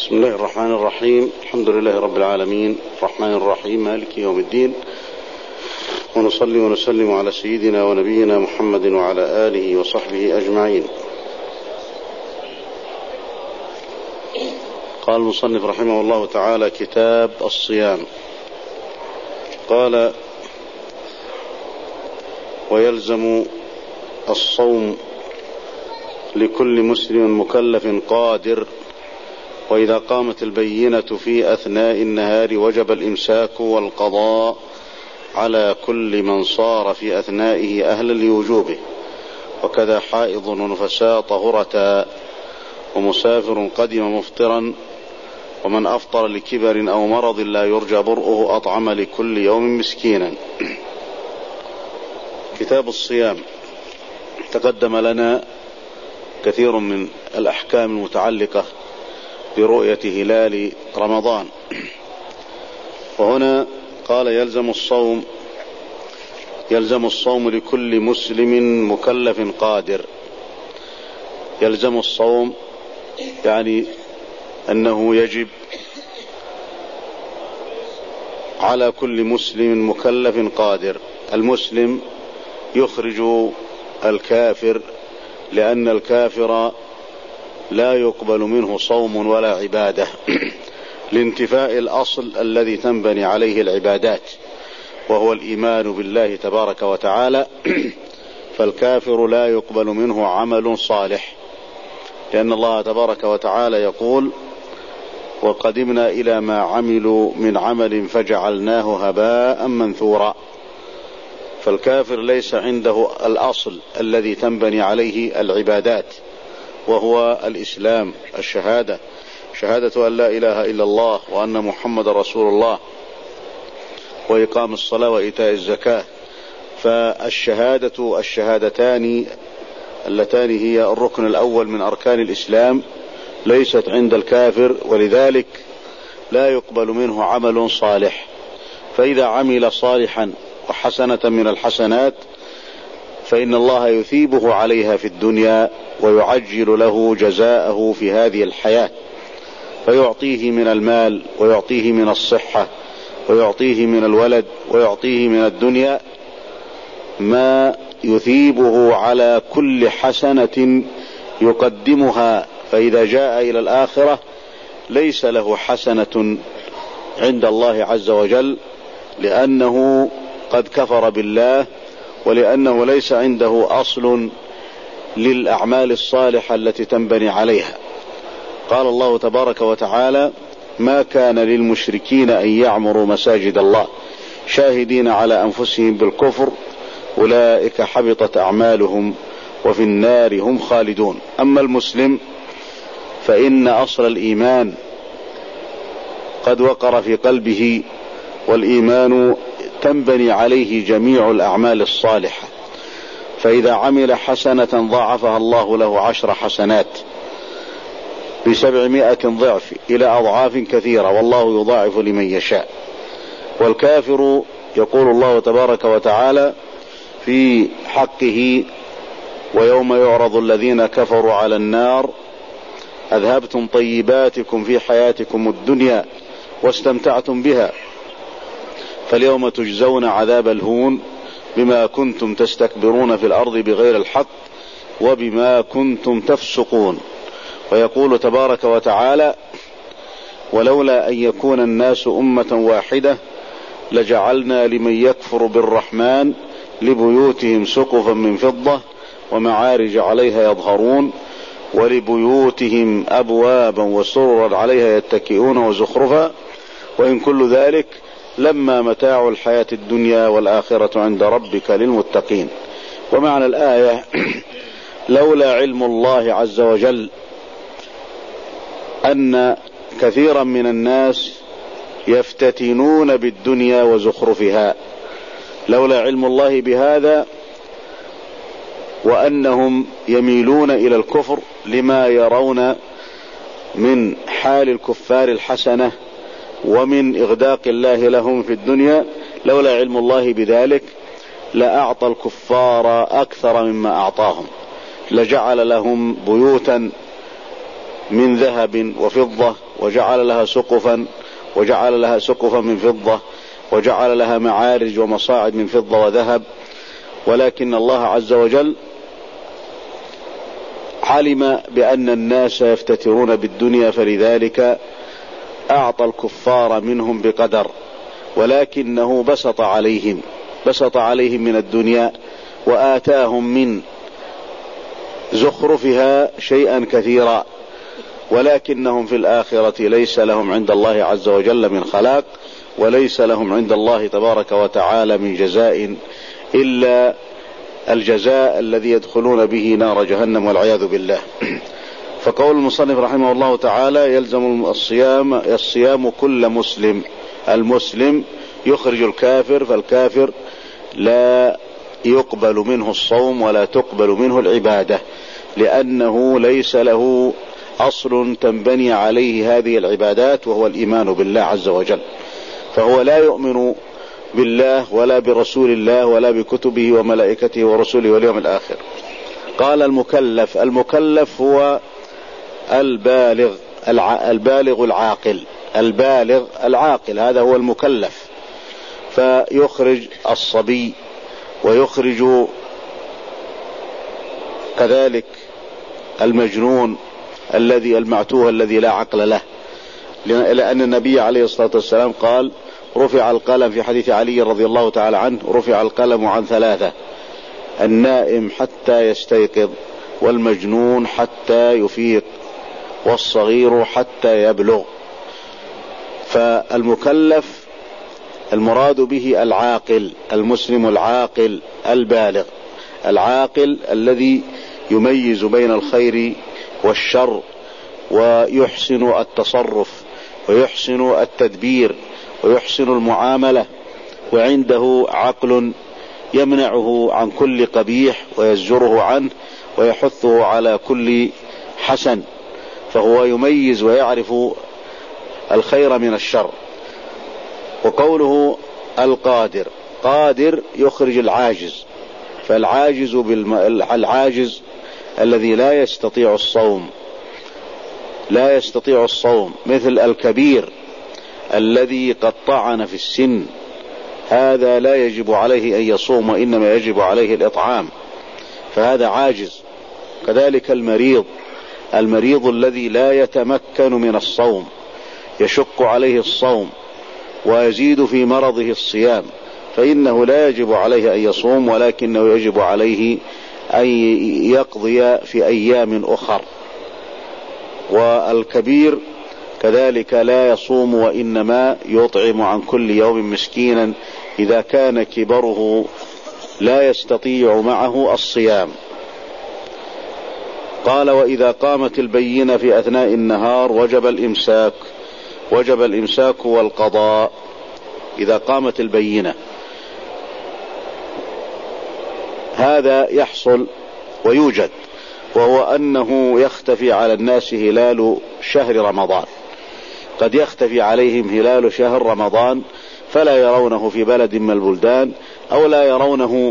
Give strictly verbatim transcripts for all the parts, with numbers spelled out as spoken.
بسم الله الرحمن الرحيم. الحمد لله رب العالمين، الرحمن الرحيم، مالك يوم الدين، ونصلي ونسلم على سيدنا ونبينا محمد وعلى آله وصحبه أجمعين. قال المصنف رحمه الله تعالى: كتاب الصيام. قال: ويلزم الصوم لكل مسلم مكلف قادر، وإذا قامت البينة في أثناء النهار وجب الإمساك والقضاء على كل من صار في أثنائه أهلا لوجوبه، وكذا حائض ونفساء طهرتا، ومسافر قدم مفطرا، ومن أفطر لكبر أو مرض لا يرجى برؤه أطعم لكل يوم مسكينا. كتاب الصيام. تقدم لنا كثير من الأحكام المتعلقة برؤية هلال رمضان، وهنا قال: يلزم الصوم يلزم الصوم لكل مسلم مكلف قادر. يلزم الصوم يعني أنه يجب على كل مسلم مكلف قادر. المسلم يخرج الكافر، لأن الكافر لا يقبل منه صوم ولا عبادة لانتفاء الأصل الذي تنبني عليه العبادات، وهو الإيمان بالله تبارك وتعالى. فالكافر لا يقبل منه عمل صالح، لأن الله تبارك وتعالى يقول: وقدمنا إلى ما عملوا من عمل فجعلناه هباء منثورا. فالكافر ليس عنده الأصل الذي تنبني عليه العبادات، وهو الإسلام، الشهادة شهادة أن لا إله إلا الله وأن محمد رسول الله، وإقام الصلاة وإيتاء الزكاة. فالشهادة الشهادتان اللتان هي الركن الأول من أركان الإسلام ليست عند الكافر، ولذلك لا يقبل منه عمل صالح. فإذا عمل صالحا وحسنة من الحسنات فإن الله يثيبه عليها في الدنيا، ويعجل له جزاءه في هذه الحياة، فيعطيه من المال، ويعطيه من الصحة، ويعطيه من الولد، ويعطيه من الدنيا ما يثيبه على كل حسنة يقدمها. فإذا جاء إلى الآخرة ليس له حسنة عند الله عز وجل، لأنه قد كفر بالله، ولأنه ليس عنده أصل للأعمال الصالحة التي تنبني عليها. قال الله تبارك وتعالى: ما كان للمشركين أن يعمروا مساجد الله شاهدين على أنفسهم بالكفر أولئك حبطت أعمالهم وفي النار هم خالدون. أما المسلم فإن أصل الإيمان قد وقر في قلبه، والإيمان تنبني عليه جميع الأعمال الصالحة. فإذا عمل حسنة ضاعفها الله له عشر حسنات بسبعمائة ضعف إلى أضعاف كثيرة، والله يضاعف لمن يشاء. والكافر يقول الله تبارك وتعالى في حقه: ويوم يعرض الذين كفروا على النار أذهبتم طيباتكم في حياتكم الدنيا واستمتعتم بها، فاليوم تجزون عذاب الهون بما كنتم تستكبرون في الأرض بغير الحق وبما كنتم تفسقون. ويقول تبارك وتعالى: ولولا أن يكون الناس أمة واحدة لجعلنا لمن يكفر بالرحمن لبيوتهم سقفا من فضة ومعارج عليها يظهرون ولبيوتهم أبوابا وسررا عليها يتكئون وزخرفا وإن كل ذلك لما متاع الحياة الدنيا والآخرة عند ربك للمتقين. ومعنى الآية: لولا علم الله عز وجل أن كثيرا من الناس يفتتنون بالدنيا وزخرفها، لولا علم الله بهذا وأنهم يميلون إلى الكفر لما يرون من حال الكفار الحسنة ومن إغداق الله لهم في الدنيا، لولا علم الله بذلك لأعطى الكفار أكثر مما أعطاهم، لجعل لهم بيوتا من ذهب وفضة وجعل لها سقفا وجعل لها سقفا من فضة وجعل لها معارج ومصاعد من فضة وذهب، ولكن الله عز وجل علم بأن الناس يفتترون بالدنيا، فلذلك أعطى الكفار منهم بقدر، ولكنه بسط عليهم بسط عليهم من الدنيا وآتاهم من زخرفها شيئا كثيرا، ولكنهم في الآخرة ليس لهم عند الله عز وجل من خلاق، وليس لهم عند الله تبارك وتعالى من جزاء إلا الجزاء الذي يدخلون به نار جهنم والعياذ بالله. فقول المصنف رحمه الله تعالى: يلزم الصيام الصيام كل مسلم. المسلم يخرج الكافر، فالكافر لا يقبل منه الصوم ولا تقبل منه العبادة، لأنه ليس له أصل تنبني عليه هذه العبادات، وهو الإيمان بالله عز وجل، فهو لا يؤمن بالله ولا برسول الله ولا بكتبه وملائكته ورسله واليوم الآخر. قال: المكلف المكلف هو البالغ البالغ العاقل البالغ العاقل هذا هو المكلف، فيخرج الصبي ويخرج كذلك المجنون الذي المعتوه الذي لا عقل له، لأن النبي عليه الصلاة والسلام قال: رفع القلم في حديث علي رضي الله تعالى عنه: رفع القلم عن ثلاثة: النائم حتى يستيقظ، والمجنون حتى يفيق، والصغير حتى يبلغ. فالمكلف المراد به العاقل، المسلم العاقل البالغ، العاقل الذي يميز بين الخير والشر ويحسن التصرف ويحسن التدبير ويحسن المعاملة، وعنده عقل يمنعه عن كل قبيح ويزجره عنه ويحثه على كل حسن، فهو يميز ويعرف الخير من الشر. وقوله القادر، قادر يخرج العاجز، فالعاجز بالم... العاجز الذي لا يستطيع الصوم لا يستطيع الصوم مثل الكبير الذي قد طعن في السن، هذا لا يجب عليه أن يصوم، وإنما يجب عليه الإطعام، فهذا عاجز. كذلك المريض المريض الذي لا يتمكن من الصوم، يشق عليه الصوم ويزيد في مرضه الصيام، فإنه لا يجب عليه أن يصوم، ولكنه يجب عليه أن يقضي في أيام أخر. والكبير كذلك لا يصوم، وإنما يطعم عن كل يوم مسكينا إذا كان كبره لا يستطيع معه الصيام. قال: وإذا قامت البينة في أثناء النهار وجب الإمساك وجب الإمساك والقضاء. إذا قامت البينة، هذا يحصل ويوجد، وهو أنه يختفي على الناس هلال شهر رمضان، قد يختفي عليهم هلال شهر رمضان فلا يرونه في بلد من البلدان، أو لا يرونه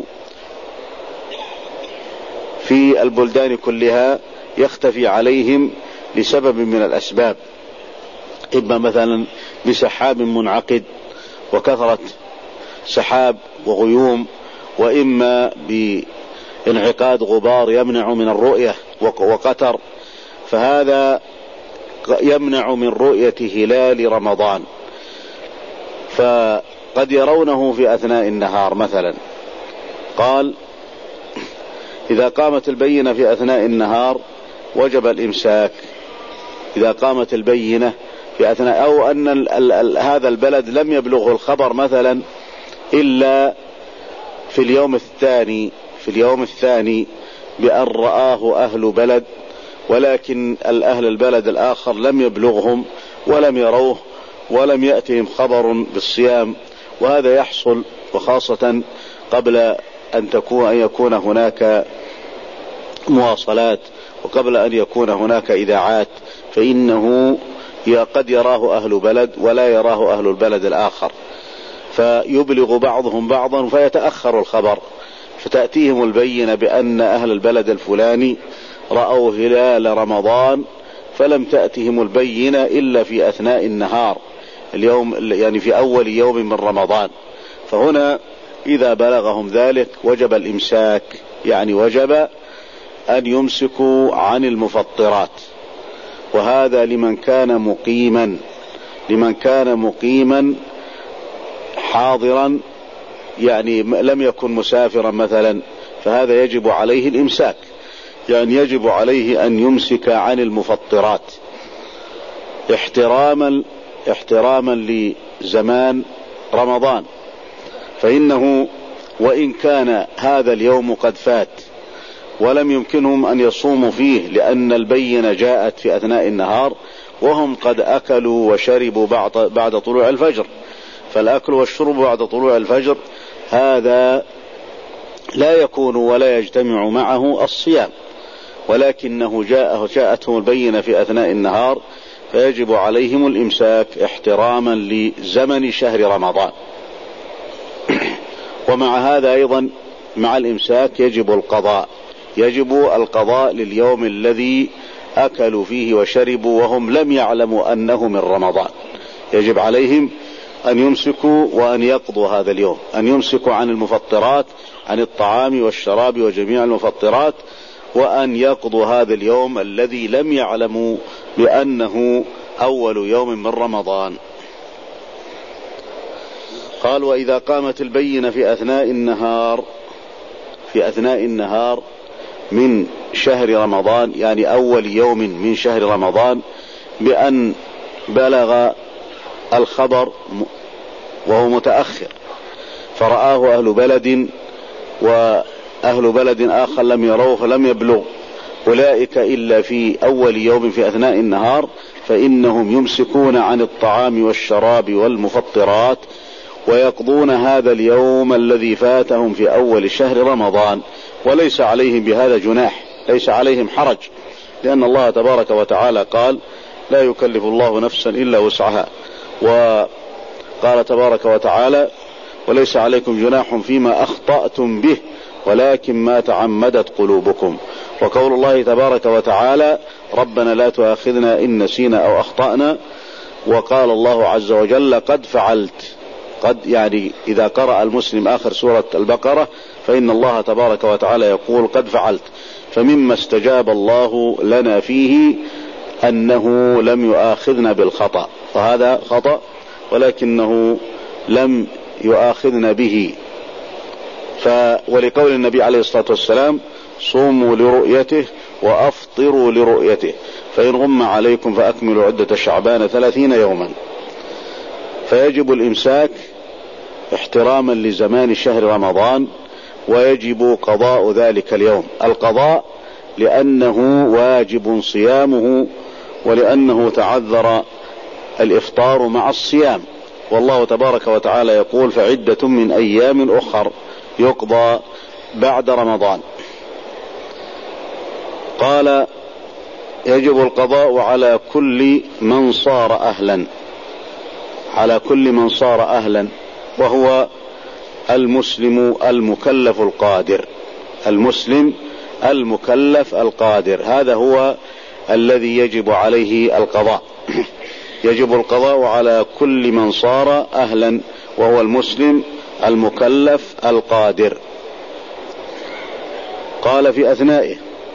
في البلدان كلها، يختفي عليهم لسبب من الأسباب، إما مثلا بسحاب منعقد وكثرة سحاب وغيوم، وإما بانعقاد غبار يمنع من الرؤية وقتر، فهذا يمنع من رؤية هلال رمضان، فقد يرونه في أثناء النهار مثلا. قال: إذا قامت البينة في أثناء النهار وجب الإمساك. إذا قامت البينة في أثناء، أو أن ال ال ال هذا البلد لم يبلغه الخبر مثلا إلا في اليوم الثاني في اليوم الثاني بأن رآه أهل بلد، ولكن الأهل البلد الآخر لم يبلغهم ولم يروه ولم يأتهم خبر بالصيام، وهذا يحصل، وخاصة قبل أن تكون أن يكون هناك مواصلات، وقبل أن يكون هناك إذاعات، فإنه قد يراه أهل بلد ولا يراه أهل البلد الآخر، فيبلغ بعضهم بعضا فيتأخر الخبر، فتأتيهم البينة بأن أهل البلد الفلاني رأوا هلال رمضان فلم تأتهم البينة إلا في أثناء النهار اليوم، يعني في أول يوم من رمضان. فهنا إذا بلغهم ذلك وجب الإمساك، يعني وجب أن يمسكوا عن المفطرات، وهذا لمن كان مقيما لمن كان مقيما حاضرا، يعني لم يكن مسافرا مثلا، فهذا يجب عليه الإمساك، يعني يجب عليه أن يمسك عن المفطرات احتراما احتراما لزمان رمضان. فإنه وإن كان هذا اليوم قد فات ولم يمكنهم أن يصوموا فيه لأن البينة جاءت في أثناء النهار، وهم قد أكلوا وشربوا بعد, بعد طلوع الفجر، فالأكل والشرب بعد طلوع الفجر هذا لا يكون ولا يجتمع معه الصيام، ولكنه جاءه جاءتهم البينة في أثناء النهار، فيجب عليهم الإمساك احتراما لزمن شهر رمضان. ومع هذا أيضا مع الإمساك يجب القضاء يجب القضاء لليوم الذي أكلوا فيه وشربوا وهم لم يعلموا أنه من رمضان. يجب عليهم أن يمسكوا وأن يقضوا هذا اليوم، أن يمسكوا عن المفطرات، عن الطعام والشراب وجميع المفطرات، وأن يقضوا هذا اليوم الذي لم يعلموا بأنه أول يوم من رمضان. قال: وإذا قامت البينة في أثناء النهار في أثناء النهار من شهر رمضان، يعني أول يوم من شهر رمضان، بأن بلغ الخبر وهو متأخر فرآه أهل بلد وأهل بلد آخر لم يروه فلم يبلغ أولئك إلا في أول يوم في أثناء النهار، فإنهم يمسكون عن الطعام والشراب والمفطرات ويقضون هذا اليوم الذي فاتهم في أول شهر رمضان، وليس عليهم بهذا جناح، ليس عليهم حرج، لأن الله تبارك وتعالى قال: لا يكلف الله نفسا إلا وسعها. وقال تبارك وتعالى: وليس عليكم جناح فيما أخطأتم به ولكن ما تعمدت قلوبكم. وقول الله تبارك وتعالى: ربنا لا تؤاخذنا إن نسينا أو أخطأنا. وقال الله عز وجل: قد فعلت. قد يعني إذا قرأ المسلم آخر سورة البقرة فإن الله تبارك وتعالى يقول: قد فعلت. فمما استجاب الله لنا فيه أنه لم يؤاخذنا بالخطأ، فهذا خطأ ولكنه لم يؤاخذنا به. ف ولقول النبي عليه الصلاة والسلام: صوموا لرؤيته وأفطروا لرؤيته، فإن غم عليكم فأكملوا عدة شعبان ثلاثين يوما. فيجب الإمساك احتراما لزمان شهر رمضان، ويجب قضاء ذلك اليوم. القضاء لأنه واجب صيامه، ولأنه تعذر الإفطار مع الصيام، والله تبارك وتعالى يقول: فعدة من أيام أخر، يقضى بعد رمضان. قال: يجب القضاء على كل من صار أهلا على كل من صار أهلا وهو المسلم المكلف القادر. المسلم المكلف القادر هذا هو الذي يجب عليه القضاء. يجب القضاء على كل من صار أهلا وهو المسلم المكلف القادر. قال في أثنائه: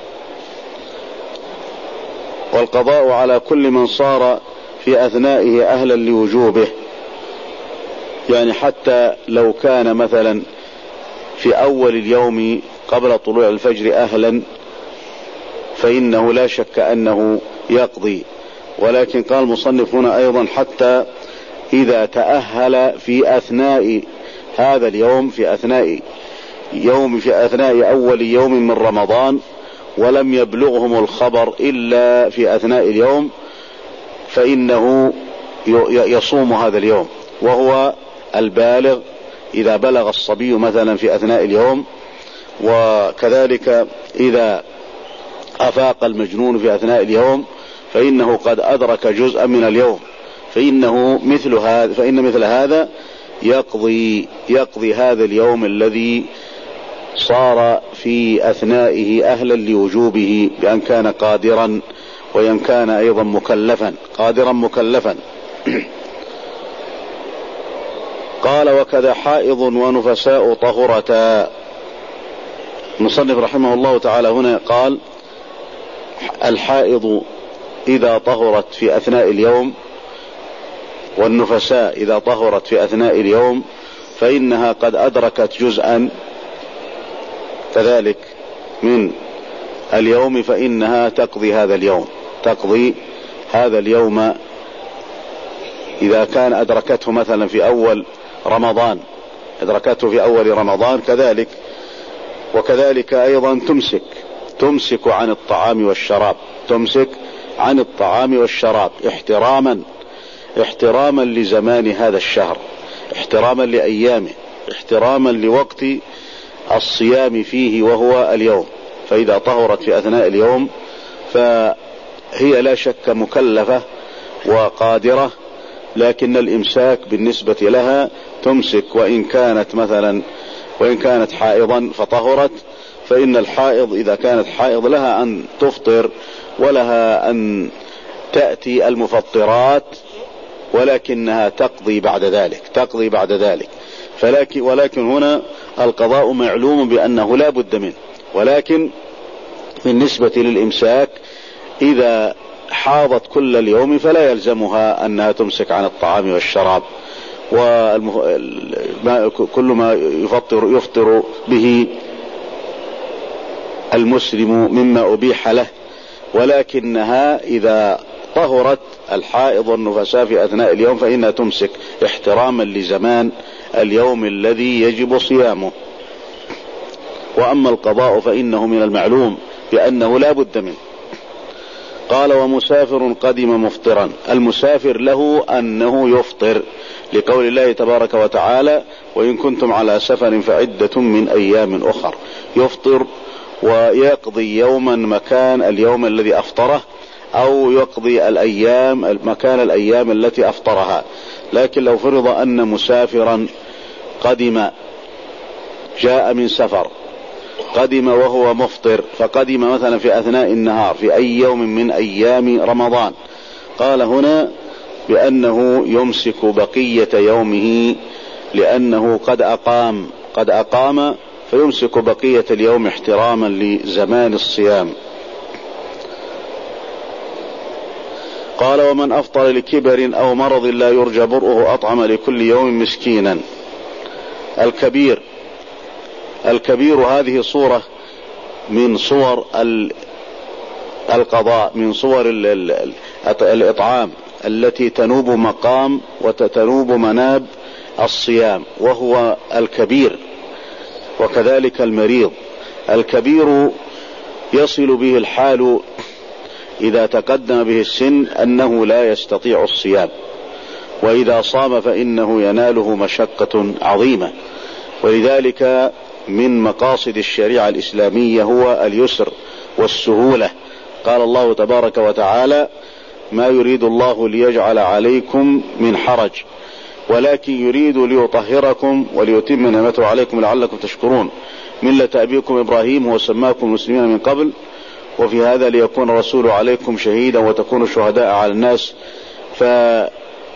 والقضاء على كل من صار في أثنائه أهلا لوجوبه، يعني حتى لو كان مثلا في أول اليوم قبل طلوع الفجر أهلا فإنه لا شك أنه يقضي. ولكن قال المصنف هنا أيضا: حتى إذا تأهل في أثناء هذا اليوم، في أثناء يوم في أثناء أول يوم من رمضان، ولم يبلغهم الخبر إلا في أثناء اليوم، فإنه يصوم هذا اليوم. وهو البالغ إذا بلغ الصبي مثلا في أثناء اليوم، وكذلك إذا أفاق المجنون في أثناء اليوم فإنه قد أدرك جزءا من اليوم، فإنه مثل هذا فإن مثل هذا يقضي يقضي هذا اليوم الذي صار في أثنائه أهلا لوجوبه بأن كان قادرا وإن كان أيضا مكلفا قادرا مكلفا. قال وكذا حائض ونفساء طهرتا. المصنف رحمه الله تعالى هنا قال الحائض إذا طهرت في أثناء اليوم والنفساء إذا طهرت في أثناء اليوم فإنها قد أدركت جزءا كذلك من اليوم، فإنها تقضي هذا اليوم تقضي هذا اليوم إذا كان أدركته مثلا في أول رمضان أدركته في أول رمضان كذلك. وكذلك أيضا تمسك تمسك عن الطعام والشراب تمسك عن الطعام والشراب احتراما احتراما لزمان هذا الشهر، احتراما لأيامه، احتراما لوقت الصيام فيه وهو اليوم. فإذا طهرت في أثناء اليوم فهي لا شك مكلفة وقادرة، لكن الإمساك بالنسبة لها تمسك. وإن كانت مثلا وإن كانت حائضا فطهرت، فإن الحائض إذا كانت حائض لها أن تفطر ولها أن تأتي المفطرات، ولكنها تقضي بعد ذلك تقضي بعد ذلك فلكن ولكن هنا القضاء معلوم بأنه لا بد منه. ولكن بالنسبة للإمساك إذا حاضت كل اليوم فلا يلزمها أنها تمسك عن الطعام والشراب وكل ما يفطر يفطر به المسلم مما أبيح له. ولكنها إذا طهرت الحائض والنفساء في أثناء اليوم فإنها تمسك احتراما لزمان اليوم الذي يجب صيامه. وأما القضاء فإنه من المعلوم بأنه لا بد منه. قال ومسافر قدم مفطرا. المسافر له أنه يفطر لقول الله تبارك وتعالى وإن كنتم على سفر فعدة من أيام أخر. يفطر ويقضي يوما مكان اليوم الذي أفطره، أو يقضي الأيام مكان الأيام التي أفطرها. لكن لو فرض أن مسافرا قدم جاء من سفر قدم وهو مفطر، فقدم مثلا في أثناء النهار في أي يوم من أيام رمضان، قال هنا بأنه يمسك بقية يومه لأنه قد أقام قد أقام فيمسك بقية اليوم احتراما لزمان الصيام. قال ومن أفطر لكبر أو مرض لا يرجى برؤه أطعم لكل يوم مسكينا. الكبير الكبير هذه صورة من صور القضاء، من صور الإطعام التي تنوب مقام وتتنوب مناب الصيام، وهو الكبير. وكذلك المريض. الكبير يصل به الحال إذا تقدم به السن أنه لا يستطيع الصيام، وإذا صام فإنه يناله مشقة عظيمة. ولذلك من مقاصد الشريعة الإسلامية هو اليسر والسهولة. قال الله تبارك وتعالى ما يريد الله ليجعل عليكم من حرج ولكن يريد ليطهركم وليتم نعمته عليكم لعلكم تشكرون ملة أبيكم إبراهيم وسماكم المسلمين من قبل وفي هذا ليكون الرسول عليكم شهيدا وتكونوا شهداء على الناس. فقوله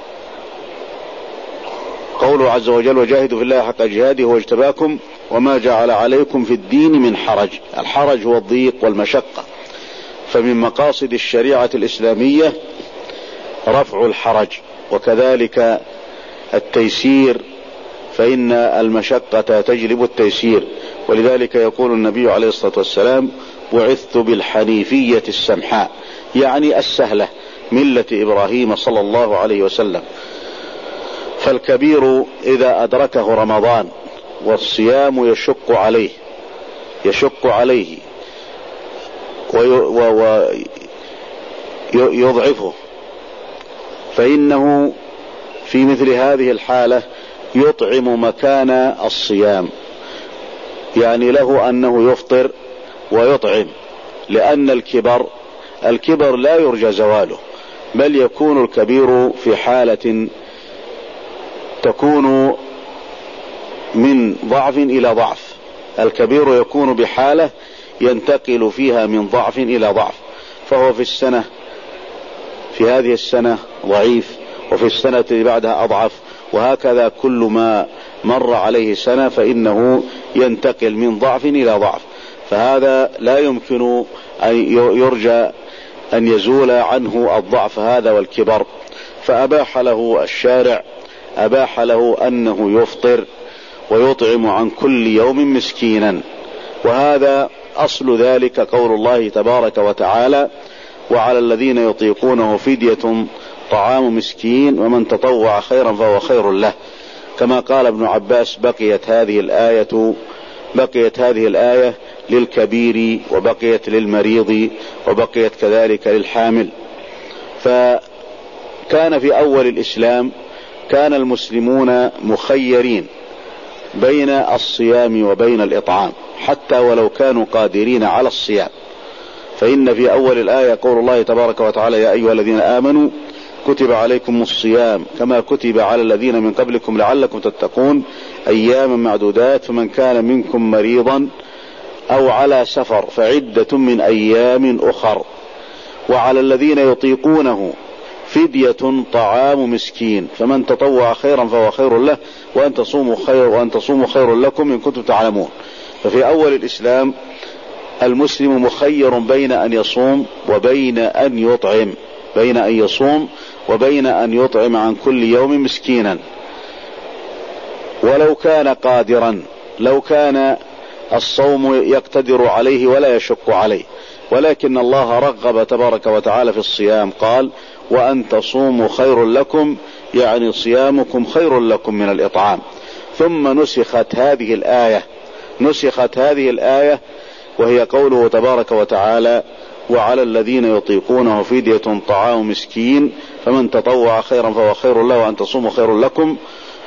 عز وجل وجاهدوا في الله حق جهاده واجتباكم وما جعل عليكم في الدين من حرج. الحرج هو الضيق والمشقة، فمن مقاصد الشريعة الإسلامية رفع الحرج، وكذلك التيسير، فإن المشقة تجلب التيسير. ولذلك يقول النبي عليه الصلاة والسلام بعثت بالحنيفية السمحاء، يعني السهلة، ملة إبراهيم صلى الله عليه وسلم. فالكبير إذا أدركه رمضان والصيام يشق عليه يشق عليه ويضعفه، فإنه في مثل هذه الحالة يطعم مكان الصيام، يعني له أنه يفطر ويطعم، لأن الكبر الكبر لا يرجى زواله، بل يكون الكبير في حالة تكون من ضعف إلى ضعف. الكبير يكون بحالة ينتقل فيها من ضعف إلى ضعف، فهو في السنة في هذه السنة ضعيف، وفي السنة اللي بعدها أضعف، وهكذا كل ما مر عليه سنة فإنه ينتقل من ضعف إلى ضعف، فهذا لا يمكن أن يرجى أن يزول عنه الضعف هذا والكبر. فأباح له الشارع أباح له أنه يفطر ويطعم عن كل يوم مسكينا، وهذا أصل ذلك قول الله تبارك وتعالى: وعلى الذين يطيقونه فدية طعام مسكين ومن تطوع خيرا فهو خير له. كما قال ابن عباس: بقيت هذه الآية بقيت هذه الآية للكبير، وبقيت للمريض، وبقيت كذلك للحامل. فكان في أول الإسلام كان المسلمون مخيرين بين الصيام وبين الإطعام، حتى ولو كانوا قادرين على الصيام. فإن في أول الآية قول الله تبارك وتعالى: يا أيها الذين آمنوا كتب عليكم الصيام كما كتب على الذين من قبلكم لعلكم تتقون أياما معدودات، فمن كان منكم مريضا أو على سفر فعدة من أيام أخر، وعلى الذين يطيقونه فدية طعام مسكين، فمن تطوع خيرا فهو خير له، وأن تصوموا خير وأن تصوموا خير لكم إن كنتم تعلمون. ففي أول الإسلام المسلم مخير بين أن يصوم وبين أن يطعم بين أن يصوم وبين أن يطعم عن كل يوم مسكينا، ولو كان قادرا، لو كان الصوم يقتدر عليه ولا يشق عليه، ولكن الله رغب تبارك وتعالى في الصيام، قال: وأن تصوموا خير لكم، يعني صيامكم خير لكم من الإطعام. ثم نسخت هذه الآية نسخت هذه الآية وهي قوله تبارك وتعالى: وعلى الذين يطيقونه فدية طعام مسكين فمن تطوع خيرا فهو خير له وأن تصوموا خير لكم.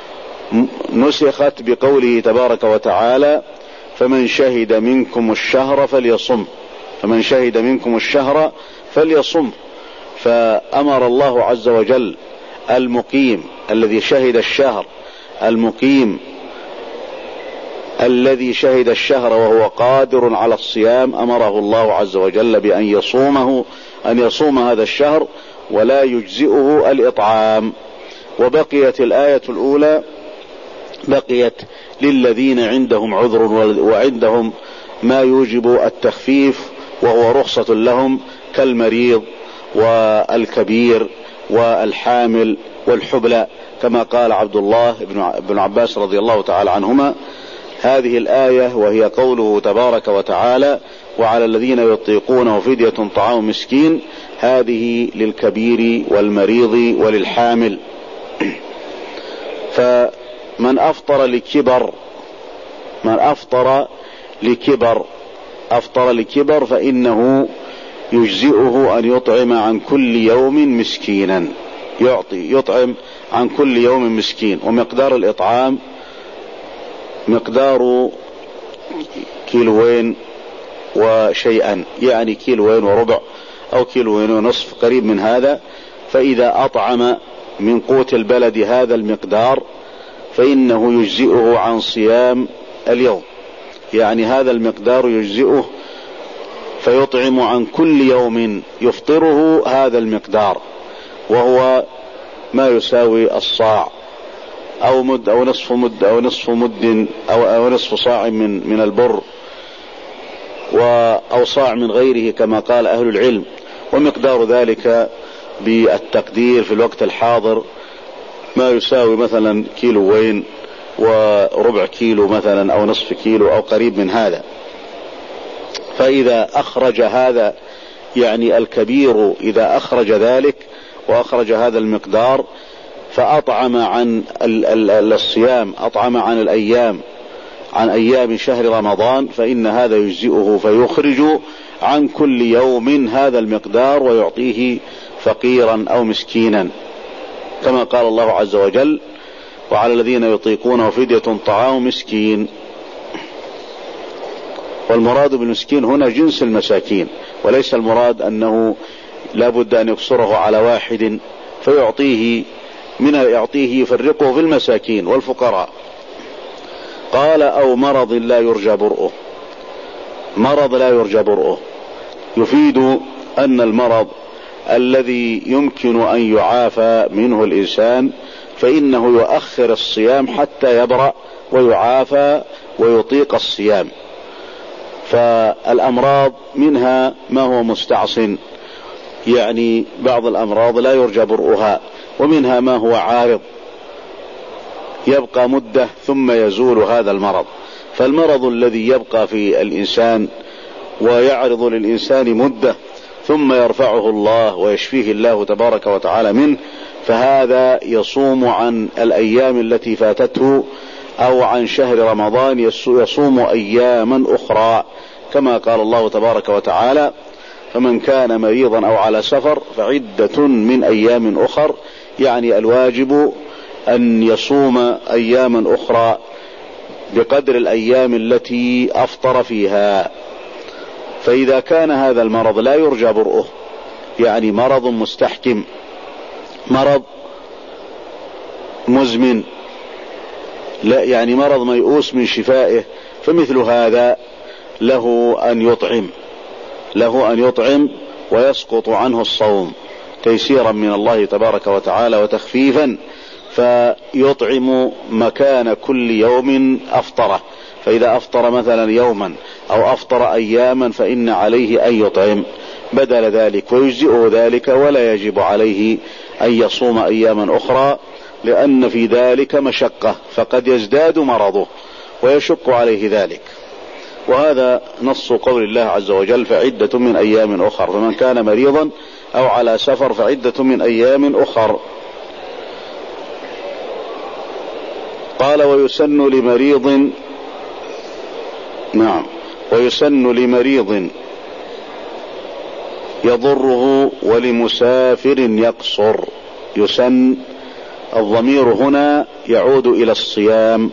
نسخت بقوله تبارك وتعالى: فمن شهد منكم الشهر فليصم فمن شهد منكم الشهر فليصم. فأمر الله عز وجل المقيم الذي شهد الشهر المقيم الذي شهد الشهر وهو قادر على الصيام، أمره الله عز وجل بأن يصومه أن يصوم هذا الشهر ولا يجزئه الإطعام. وبقيت الآية الأولى بقيت للذين عندهم عذر وعندهم ما يوجب التخفيف وهو رخصة لهم، كالمريض والكبير والحامل والحبلى، كما قال عبد الله بن عباس رضي الله تعالى عنهما: هذه الآية وهي قوله تبارك وتعالى: وعلى الذين يطيقونه فدية طعام مسكين، هذه للكبير والمريض وللحامل. فمن أفطر لكبر من أفطر لكبر أفطر لكبر فإنه يجزئه أن يطعم عن كل يوم مسكينا يعطي يطعم عن كل يوم مسكين. ومقدار الإطعام مقدار كيلوين وشيئا، يعني كيلوين وربع أو كيلوين ونصف، قريب من هذا. فإذا أطعم من قوت البلد هذا المقدار فإنه يجزئه عن صيام اليوم، يعني هذا المقدار يجزئه فيطعم عن كل يوم يفطره هذا المقدار، وهو ما يساوي الصاع أو مد أو نصف مد أو نصف مد أو, أو نصف صاع من من البر، أو صاع من غيره كما قال أهل العلم. ومقدار ذلك بالتقدير في الوقت الحاضر ما يساوي مثلا كيلوين وربع كيلو مثلا أو نصف كيلو أو قريب من هذا. فإذا أخرج هذا، يعني الكبير إذا أخرج ذلك وأخرج هذا المقدار فأطعم عن الصيام أطعم عن الأيام عن أيام شهر رمضان، فإن هذا يجزئه فيخرج عن كل يوم هذا المقدار ويعطيه فقيرا أو مسكينا، كما قال الله عز وجل: وعلى الذين يطيقونه فدية طعام مسكين. والمراد بالمسكين هنا جنس المساكين، وليس المراد أنه لا بد أن يقصره على واحد فيعطيه من يعطيه يفرقه في المساكين والفقراء. قال: أو مرض لا يرجى برؤه. مرض لا يرجى برؤه يفيد أن المرض الذي يمكن أن يعافى منه الإنسان فإنه يؤخر الصيام حتى يبرأ ويعافى ويطيق الصيام. فالأمراض منها ما هو مستعصٍ، يعني بعض الأمراض لا يرجى برؤها، ومنها ما هو عارض يبقى مدة ثم يزول هذا المرض. فالمرض الذي يبقى في الإنسان ويعرض للإنسان مدة ثم يرفعه الله ويشفيه الله تبارك وتعالى منه، فهذا يصوم عن الأيام التي فاتته أو عن شهر رمضان، يصوم أياما أخرى، كما قال الله تبارك وتعالى: فمن كان مريضا أو على سفر فعدة من أيام أخر، يعني الواجب أن يصوم أياما أخرى بقدر الأيام التي أفطر فيها. فإذا كان هذا المرض لا يرجى برؤه، يعني مرض مستحكم، مرض مزمن، لا يعني مرض ميؤوس من شفائه، فمثل هذا له أن يطعم له أن يطعم ويسقط عنه الصوم تيسيرا من الله تبارك وتعالى وتخفيفا، فيطعم مكان كل يوم أفطره. فإذا أفطر مثلا يوما أو أفطر أياما فإن عليه أن يطعم بدل ذلك، ويجزئه ذلك ولا يجب عليه أن يصوم أياما أخرى، لأن في ذلك مشقة، فقد يزداد مرضه ويشق عليه ذلك. وهذا نص قول الله عز وجل: فعدة من أيام أخر، فمن كان مريضا أو على سفر فعدة من أيام أخر. قال: ويسن لمريض نعم ويسن لمريض يضره ولمسافر يقصر. يسن، الضمير هنا يعود إلى الصيام،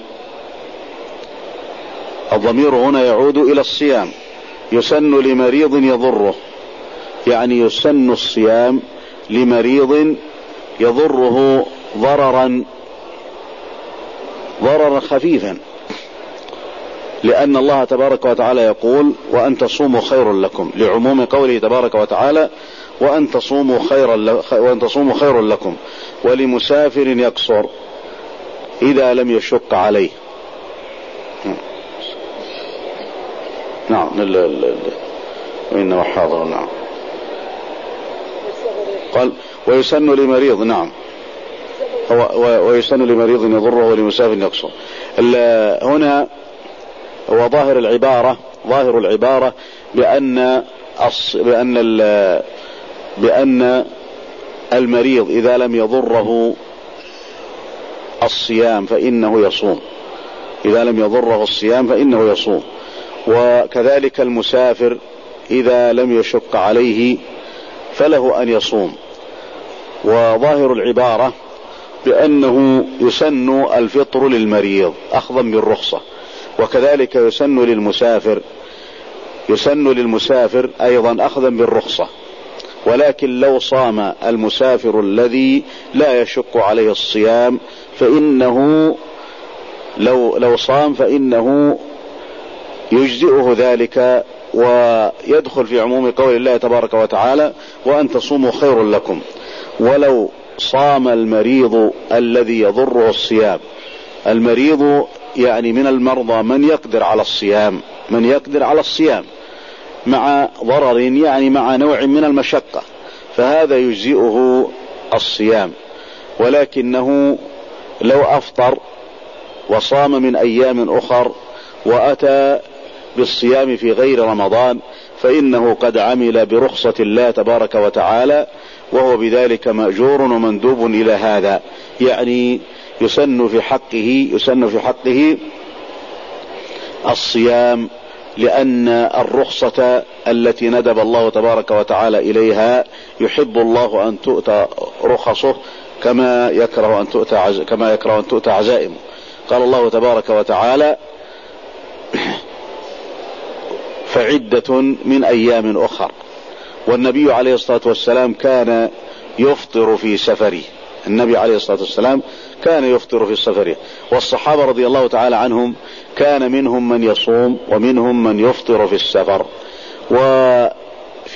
الضمير هنا يعود إلى الصيام. يسن لمريض يضره، يعني يسن الصيام لمريض يضره ضررا ضررا خفيفا، لأن الله تبارك وتعالى يقول: وأن تصوموا خير لكم، لعموم قوله تبارك وتعالى: وأن تصوموا خير وأن تصوموا خير لكم، ولمسافر يقصر إذا لم يشق عليه. نعم وإنه حاضر. نعم قال: ويسن لمريض، نعم ويسن لمريض يضره ولمسافر يقصر. هنا هو ظاهر العبارة ظاهر العبارة بأن بأن بأن المريض إذا لم يضره الصيام فإنه يصوم إذا لم يضره الصيام فإنه يصوم وكذلك المسافر إذا لم يشق عليه فله أن يصوم. وظاهر العبارة بأنه يسن الفطر للمريض أخذا بالرخصة، وكذلك يسن للمسافر يسن للمسافر أيضا أخذا بالرخصة. ولكن لو صام المسافر الذي لا يشق عليه الصيام فإنه لو لو صام فإنه يجزئه ذلك ويدخل في عموم قول الله تبارك وتعالى: وأن تصوموا خير لكم. ولو صام المريض الذي يضره الصيام، المريض يعني من المرضى من يقدر على الصيام من يقدر على الصيام مع ضرر، يعني مع نوع من المشقة، فهذا يجزئه الصيام. ولكنه لو أفطر وصام من أيام أخر وأتى بالصيام في غير رمضان فإنه قد عمل برخصة الله تبارك وتعالى، وهو بذلك مأجور ومندوب إلى هذا. يعني يسن في حقه يسن في حقه الصيام، لأن الرخصة التي ندب الله تبارك وتعالى إليها يحب الله أن تؤتى رخصه كما يكره أن تؤتى عز... كما يكره أن تؤتى عزائمه. قال الله تبارك وتعالى: فعدة من أيام أخر. والنبي عليه الصلاة والسلام كان يفطر في سفره النبي عليه الصلاة والسلام كان يفطر في سفره والصحابة رضي الله تعالى عنهم كان منهم من يصوم ومنهم من يفطر في السفر. وفي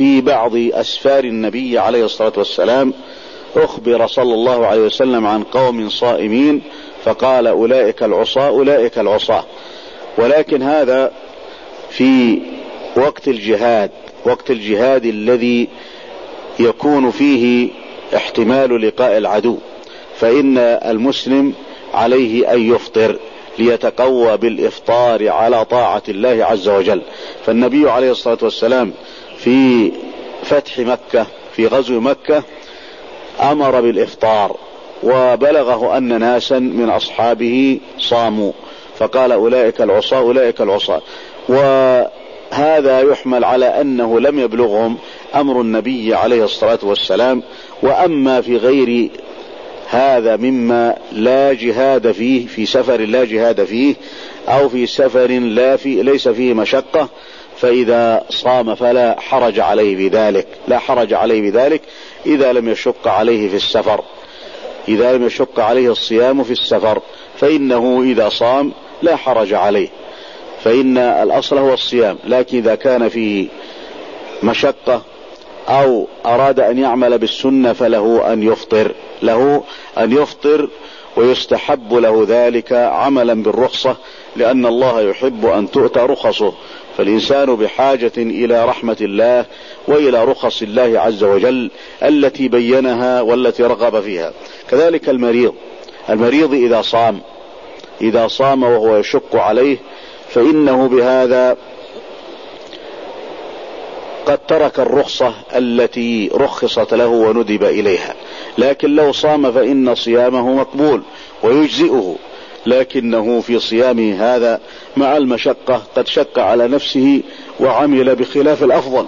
في بعض أسفار النبي عليه الصلاة والسلام أخبر صلى الله عليه وسلم عن قوم صائمين فقال أولئك العصاة أولئك العصاة. ولكن هذا في وقت الجهاد، وقت الجهاد الذي يكون فيه احتمال لقاء العدو، فإن المسلم عليه أن يفطر ليتقوى بالإفطار على طاعة الله عز وجل. فالنبي عليه الصلاة والسلام في فتح مكة في غزو مكة أمر بالإفطار، وبلغه أن ناسا من أصحابه صاموا فقال أولئك العصاة أولئك العصاة. وهذا يحمل على أنه لم يبلغهم أمر النبي عليه الصلاة والسلام. وأما في غير هذا مما لا جهاد فيه، في سفر لا جهاد فيه أو في سفر لا في ليس فيه مشقة، فإذا صام فلا حرج عليه بذلك، لا حرج عليه بذلك إذا لم يشق عليه في السفر، إذا لم يشق عليه الصيام في السفر فإنه إذا صام لا حرج عليه، فإن الأصل هو الصيام. لكن إذا كان فيه مشقة أو أراد أن يعمل بالسنة فله أن يفطر، له أن يفطر ويستحب له ذلك عملا بالرخصة، لأن الله يحب أن تؤتى رخصه، فالإنسان بحاجة إلى رحمة الله وإلى رخص الله عز وجل التي بينها والتي رغب فيها. كذلك المريض، المريض إذا صام إذا صام وهو يشق عليه فإنه بهذا قد ترك الرخصة التي رخصت له وندب إليها. لكن لو صام فإن صيامه مقبول ويجزئه، لكنه في صيامه هذا مع المشقة قد شق على نفسه وعمل بخلاف الأفضل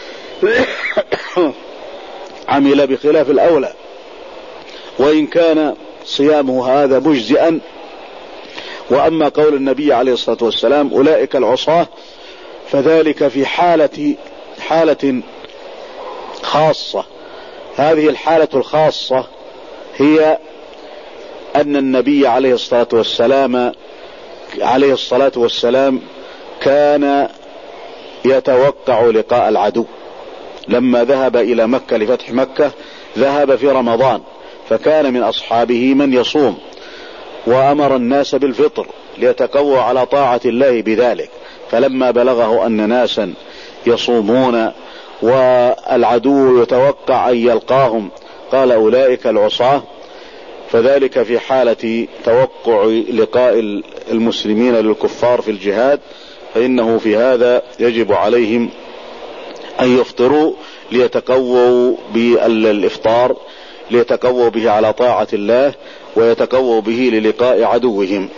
عمل بخلاف الأولى. وإن كان صيامه هذا مجزئا. وأما قول النبي عليه الصلاة والسلام أولئك العصاة فذلك في حالة حالة خاصة. هذه الحالة الخاصة هي أن النبي عليه الصلاة والسلام عليه الصلاة والسلام كان يتوقع لقاء العدو. لما ذهب إلى مكة لفتح مكة ذهب في رمضان، فكان من أصحابه من يصوم، وأمر الناس بالفطر ليتقوى على طاعة الله بذلك. فلما بلغه أن ناسا يصومون والعدو يتوقع أن يلقاهم قال أولئك العصاة، فذلك في حالة توقع لقاء المسلمين للكفار في الجهاد، فإنه في هذا يجب عليهم أن يفطروا ليتقووا بالإفطار، ليتقووا به على طاعة الله ويتقووا به للقاء عدوهم.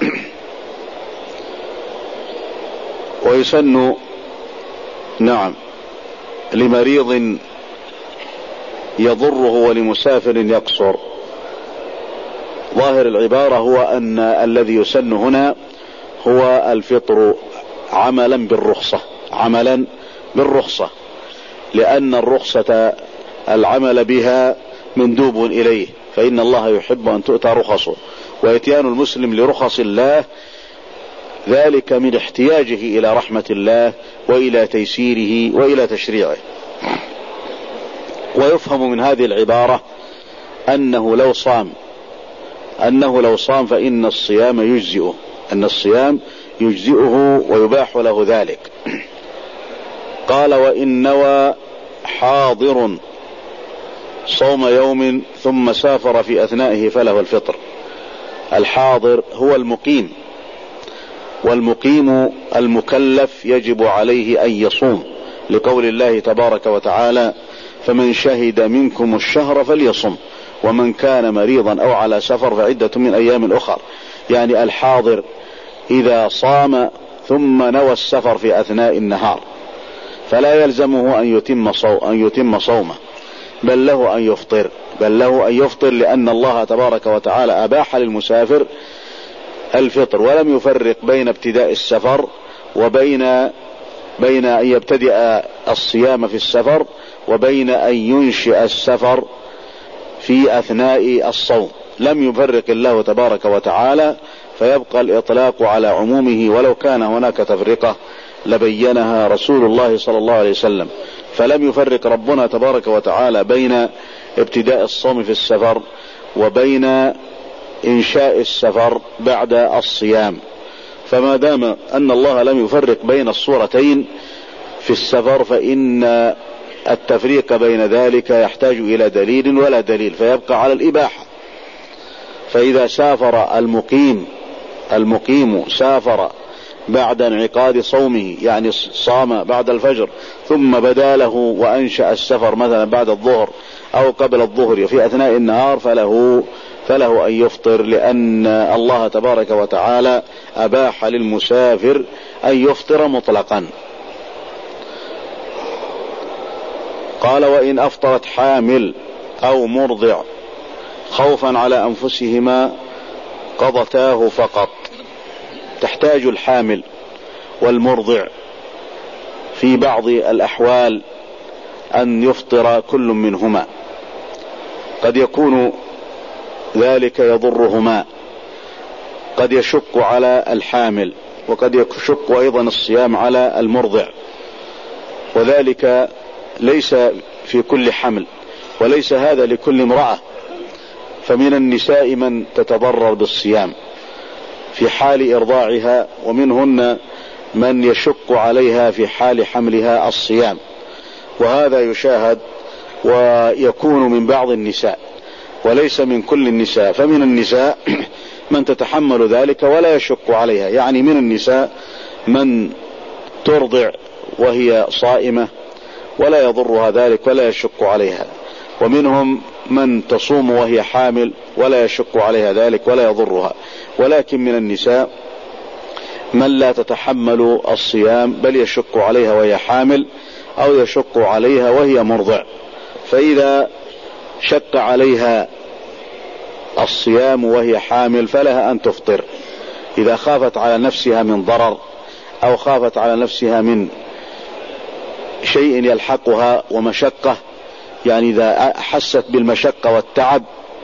ويسن نعم لمريض يضره ولمسافر يقصر. ظاهر العبارة هو أن الذي يسن هنا هو الفطر عملا بالرخصة، عملا بالرخصة، لأن الرخصة العمل بها مندوب إليه، فإن الله يحب أن تؤتى رخصه. وإتيان المسلم لرخص الله ذلك من احتياجه إلى رحمة الله وإلى تيسيره وإلى تشريعه. ويفهم من هذه العبارة أنه لو صام أنه لو صام فإن الصيام يجزئه، أن الصيام يجزئه ويباح له ذلك. قال وإن نوى حاضر صوم يوم ثم سافر في أثنائه فله الفطر. الحاضر هو المقيم، والمقيم المكلف يجب عليه أن يصوم، لقول الله تبارك وتعالى فمن شهد منكم الشهر فليصم ومن كان مريضا أو على سفر فعدة من أيام أخر. يعني الحاضر إذا صام ثم نوى السفر في أثناء النهار فلا يلزمه أن يتم صو أن يتم صومه، بل له أن يفطر بل له أن يفطر لأن الله تبارك وتعالى أباح للمسافر الفطر، ولم يفرق بين ابتداء السفر وبين بين أن يبتدئ الصيام في السفر وبين أن ينشئ السفر في أثناء الصوم. لم يفرق الله تبارك وتعالى، فيبقى الإطلاق على عمومه ولو كان هناك تفرقة لبينها رسول الله صلى الله عليه وسلم، فلم يفرق ربنا تبارك وتعالى بين ابتداء الصوم في السفر وبين إنشاء السفر بعد الصيام. فما دام أن الله لم يفرق بين الصورتين في السفر فإن التفريق بين ذلك يحتاج إلى دليل ولا دليل، فيبقى على الإباحة. فإذا سافر المقيم المقيم سافر بعد انعقاد صومه، يعني صام بعد الفجر ثم بدا له وأنشأ السفر مثلا بعد الظهر أو قبل الظهر في أثناء النهار، فله فله أن يفطر، لأن الله تبارك وتعالى أباح للمسافر أن يفطر مطلقا. قال: وإن أفطرت حامل أو مرضع خوفا على أنفسهما قضتاه فقط. تحتاج الحامل والمرضع في بعض الأحوال أن يفطر كل منهما، قد يكون ذلك يضرهما، قد يشق على الحامل وقد يشق أيضا الصيام على المرضع، وذلك ليس في كل حمل وليس هذا لكل امرأة. فمن النساء من تتضرر بالصيام في حال إرضاعها، ومنهن من يشق عليها في حال حملها الصيام، وهذا يشاهد ويكون من بعض النساء وليس من كل النساء. فمن النساء من تتحمل ذلك ولا يشق عليها، يعني من النساء من ترضع وهي صائمة ولا يضرها ذلك ولا يشق عليها، ومنهم من تصوم وهي حامل ولا يشق عليها ذلك ولا يضرها. ولكن من النساء من لا تتحمل الصيام بل يشق عليها وهي حامل أو يشق عليها وهي مرضع، فإذا شق عليها الصيام وهي حامل فلها أن تفطر إذا خافت على نفسها من ضرر أو خافت على نفسها من شيء يلحقها ومشقة، يعني إذا حست بالمشقة والتعب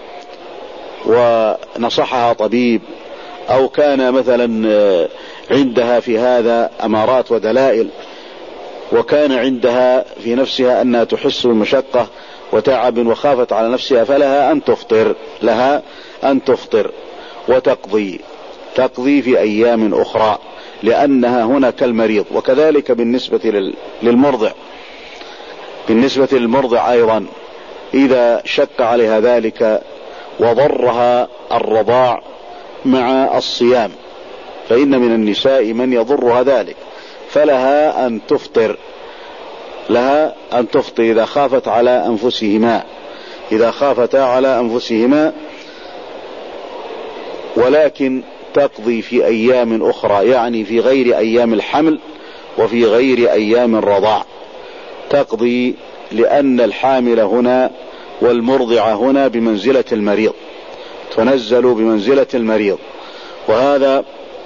ونصحها طبيب أو كان مثلا عندها في هذا أمارات ودلائل وكان عندها في نفسها أنها تحس بالمشقة وتعب وخافت على نفسها فلها أن تفطر لها أن تفطر وتقضي تقضي في أيام أخرى، لأنها هنا كالمريض. وكذلك بالنسبة للمرضع بالنسبة للمرضع أيضا إذا شق عليها ذلك وضرها الرضاع مع الصيام، فإن من النساء من يضرها ذلك فلها أن تفطر لها أن تفطر إذا خافت على أنفسهما إذا خافتا على أنفسهما ولكن تقضي في أيام أخرى، يعني في غير أيام الحمل وفي غير أيام الرضاع تقضي، لأن الحامل هنا والمرضع هنا بمنزلة المريض، تنزل بمنزلة المريض. وهذا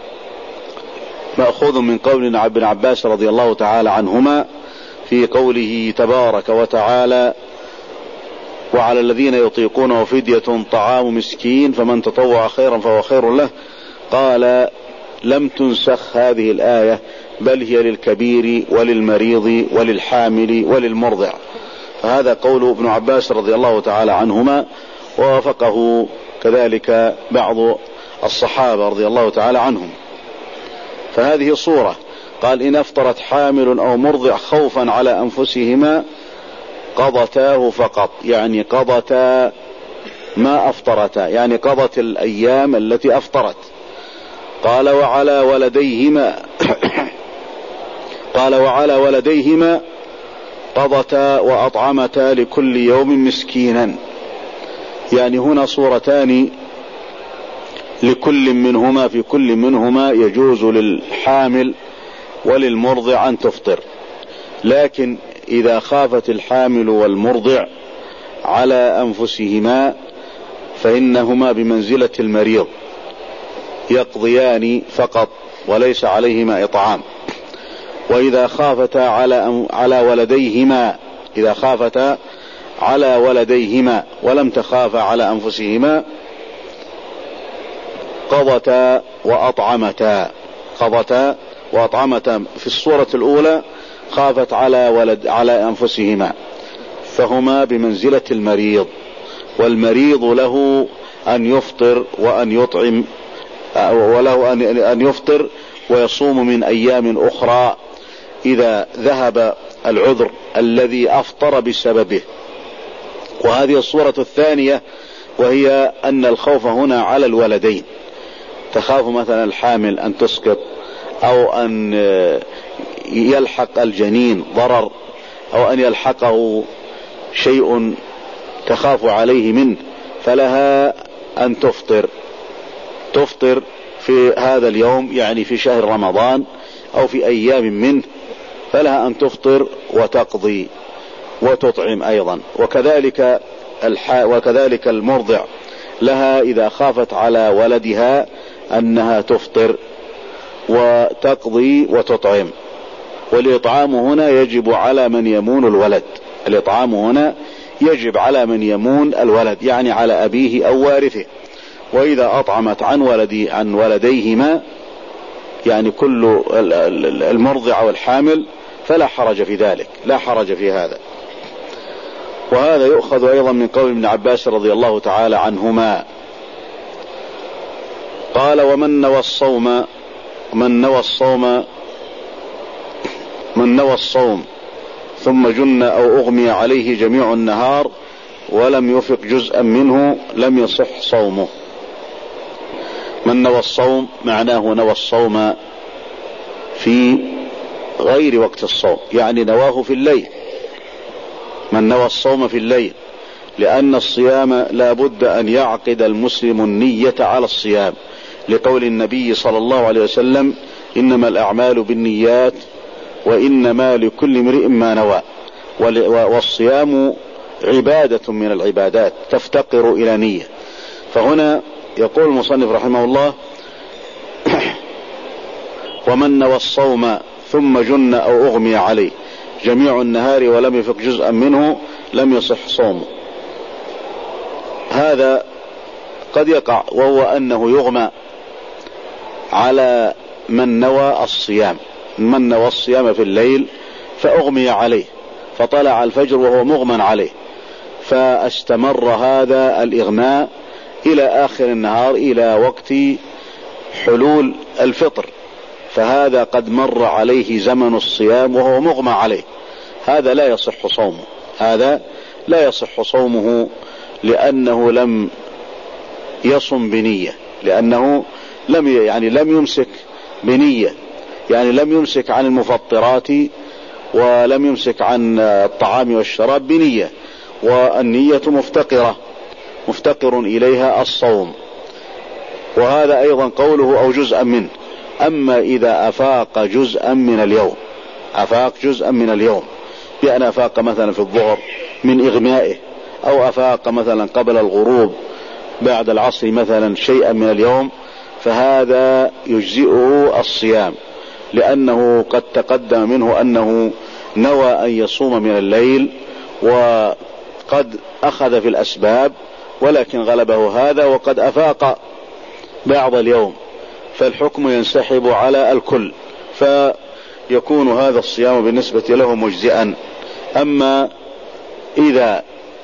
مأخوذ من قول ابن عباس رضي الله تعالى عنهما في قوله تبارك وتعالى: وعلى الذين يطيقونه فدية طعام مسكين فمن تطوع خيرا فهو خير له. قال: لم تنسخ هذه الآية بل هي للكبير وللمريض وللحامل وللمرضع. فهذا قول ابن عباس رضي الله تعالى عنهما، ووافقه كذلك بعض الصحابة رضي الله تعالى عنهم. فهذه صورة. قال: إن أفطرت حامل أو مرضع خوفا على أنفسهما قضتاه فقط، يعني قضتا ما أفطرتا، يعني قضت الأيام التي أفطرت. قال: وعلى ولديهما قال وعلى ولديهما قضتا وأطعمتا لكل يوم مسكينا، يعني هنا صورتان لكل منهما، في كل منهما يجوز للحامل وللمرضع أن تفطر، لكن إذا خافت الحامل والمرضع على أنفسهما فإنهما بمنزلة المريض يقضيان فقط وليس عليهما إطعام. وإذا خافتا على على ولديهما إذا خافتا على ولديهما ولم تخافا على أنفسهما قضتا وأطعمتا قضتا وأطعمتا في الصورة الأولى خافت على ولد على أنفسهما، فهما بمنزلة المريض، والمريض له أن يفطر وأن يطعم، وله أن يفطر ويصوم من أيام أخرى إذا ذهب العذر الذي أفطر بسببه. وهذه الصورة الثانية، وهي أن الخوف هنا على الولدين، تخاف مثلا الحامل أن تسقط أو أن يلحق الجنين ضرر أو أن يلحقه شيء تخاف عليه منه، فلها أن تفطر تفطر في هذا اليوم، يعني في شهر رمضان أو في أيام منه، فلها أن تفطر وتقضي وتطعم أيضا. وكذلك الح... وكذلك المرضع لها إذا خافت على ولدها أنها تفطر وتقضي وتطعم. والإطعام هنا يجب على من يمون الولد، الإطعام هنا يجب على من يمون الولد، يعني على أبيه أو وارثه. وإذا أطعمت عن ولدي عن ولديهما، يعني كل المرضع والحامل، فلا حرج في ذلك، لا حرج في هذا. وهذا يؤخذ أيضا من قول ابن عباس رضي الله تعالى عنهما قال: ومن نوى الصوم من نوى الصوم من نوى الصوم ثم جن أو أغمي عليه جميع النهار ولم يفق جزءا منه لم يصح صومه. من نوى الصوم معناه نوى الصوم في غير وقت الصوم، يعني نواه في الليل. من نوى الصوم في الليل، لأن الصيام لا بد أن يعقد المسلم النية على الصيام، لقول النبي صلى الله عليه وسلم: إنما الأعمال بالنيات وإنما لكل امرئ ما نوى. والصيام عبادة من العبادات تفتقر إلى نية. فهنا يقول المصنف رحمه الله: ومن نوى الصوم ثم جن أو أغمي عليه جميع النهار ولم يفق جزءا منه لم يصح صومه. هذا قد يقع، وهو أنه يغمى على من نوى الصيام، من نوى الصيام في الليل فأغمي عليه فطلع الفجر وهو مغمى عليه، فاستمر هذا الإغماء إلى آخر النهار إلى وقت حلول الفطر، فهذا قد مر عليه زمن الصيام وهو مغمى عليه، هذا لا يصح صومه، هذا لا يصح صومه لأنه لم يصم بنية، لأنه لم يعني لم يمسك بنية، يعني لم يمسك عن المفطرات ولم يمسك عن الطعام والشراب بنية، والنية مفتقرة مفتقر إليها الصوم. وهذا أيضا قوله أو جزءا منه. أما إذا أفاق جزءا من اليوم، أفاق جزءا من اليوم بأن أفاق مثلا في الظهر من إغمائه، أو أفاق مثلا قبل الغروب بعد العصر مثلا شيئا من اليوم، فهذا يجزئه الصيام، لأنه قد تقدم منه أنه نوى أن يصوم من الليل وقد أخذ في الأسباب، ولكن غلبه هذا وقد أفاق بعض اليوم، فالحكم ينسحب على الكل، فيكون هذا الصيام بالنسبة له مجزئا. أما إذا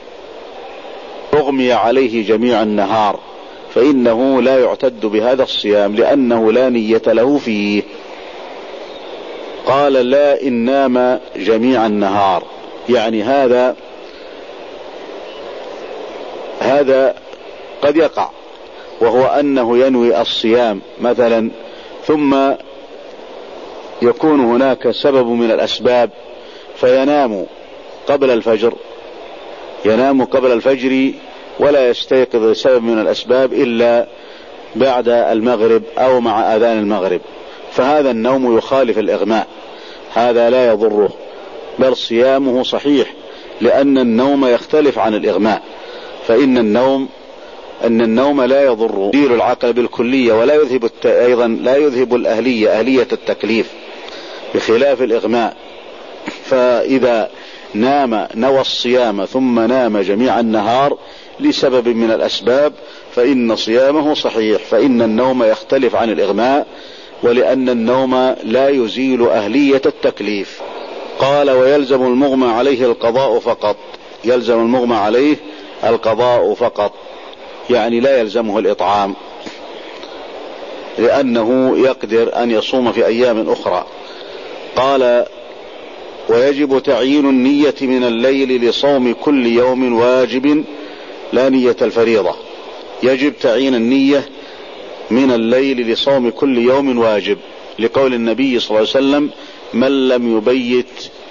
أغمي عليه جميع النهار فإنه لا يعتد بهذا الصيام، لأنه لا نية له فيه. قال: لا إن نام جميع النهار، يعني هذا هذا قد يقع، وهو أنه ينوي الصيام مثلا ثم يكون هناك سبب من الأسباب فينام قبل الفجر، ينام قبل الفجر ولا يستيقظ لسبب من الأسباب إلا بعد المغرب أو مع آذان المغرب، فهذا النوم يخالف الإغماء، هذا لا يضره، بل صيامه صحيح، لأن النوم يختلف عن الإغماء، فإن النوم أن النوم لا يضر يزيل العقل بالكلية، ولا يذهب الت... أيضا لا يذهب الأهلية أهلية التكليف بخلاف الإغماء. فإذا نام نوى الصيام ثم نام جميع النهار لسبب من الأسباب فإن صيامه صحيح، فإن النوم يختلف عن الإغماء ولأن النوم لا يزيل أهلية التكليف. قال ويلزم المغمى عليه القضاء فقط. يلزم المغمى عليه القضاء فقط، يعني لا يلزمه الإطعام، لأنه يقدر أن يصوم في أيام أخرى. قال ويجب تعيين النية من الليل لصوم كل يوم واجب لا نية الفريضة. يجب تعيين النية من الليل لصوم كل يوم واجب، لقول النبي صلى الله عليه وسلم من لم يبيت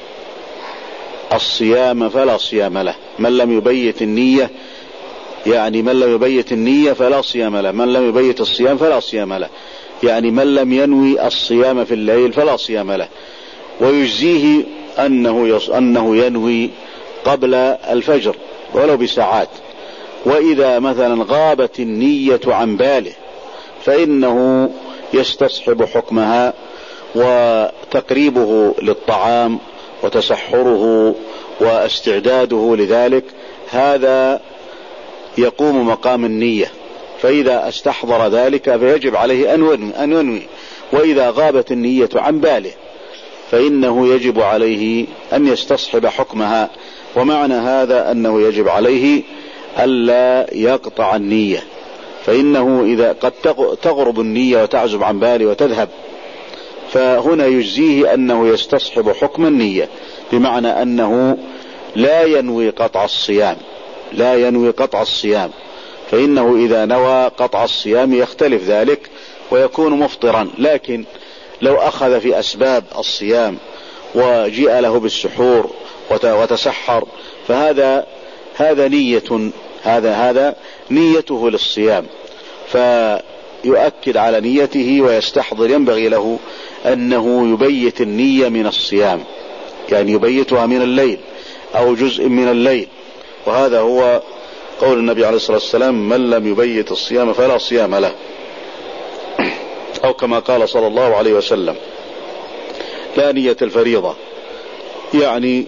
الصيام فلا صيام له. من لم يبيت النية، يعني من لم يبيت النية فلا صيام له. من لم يبيت الصيام فلا صيام له، يعني من لم ينوي الصيام في الليل فلا صيام له. ويجزيه أنه, أنه ينوي قبل الفجر ولو بساعات. وإذا مثلا غابت النية عن باله فإنه يستصحب حكمها، وتقريبه للطعام وتسحره واستعداده لذلك هذا يقوم مقام النية. فإذا استحضر ذلك فيجب عليه أن ينوي. وإذا غابت النية عن باله فإنه يجب عليه أن يستصحب حكمها. ومعنى هذا أنه يجب عليه ألا يقطع النية، فإنه إذا قد تغرب النية وتعزب عن باله وتذهب، فهنا يجزيه أنه يستصحب حكم النية، بمعنى أنه لا ينوي قطع الصيام. لا ينوي قطع الصيام، فإنه إذا نوى قطع الصيام يختلف ذلك ويكون مفطرا. لكن لو أخذ في أسباب الصيام وجاء له بالسحور وتسحر فهذا هذا نية هذا هذا نيته للصيام، فيؤكد على نيته ويستحضر. ينبغي له أنه يبيت النية من الصيام، يعني يبيتها من الليل أو جزء من الليل. وهذا هو قول النبي عليه الصلاة والسلام من لم يبيت الصيام فلا صيام له، أو كما قال صلى الله عليه وسلم لا نية الفريضة، يعني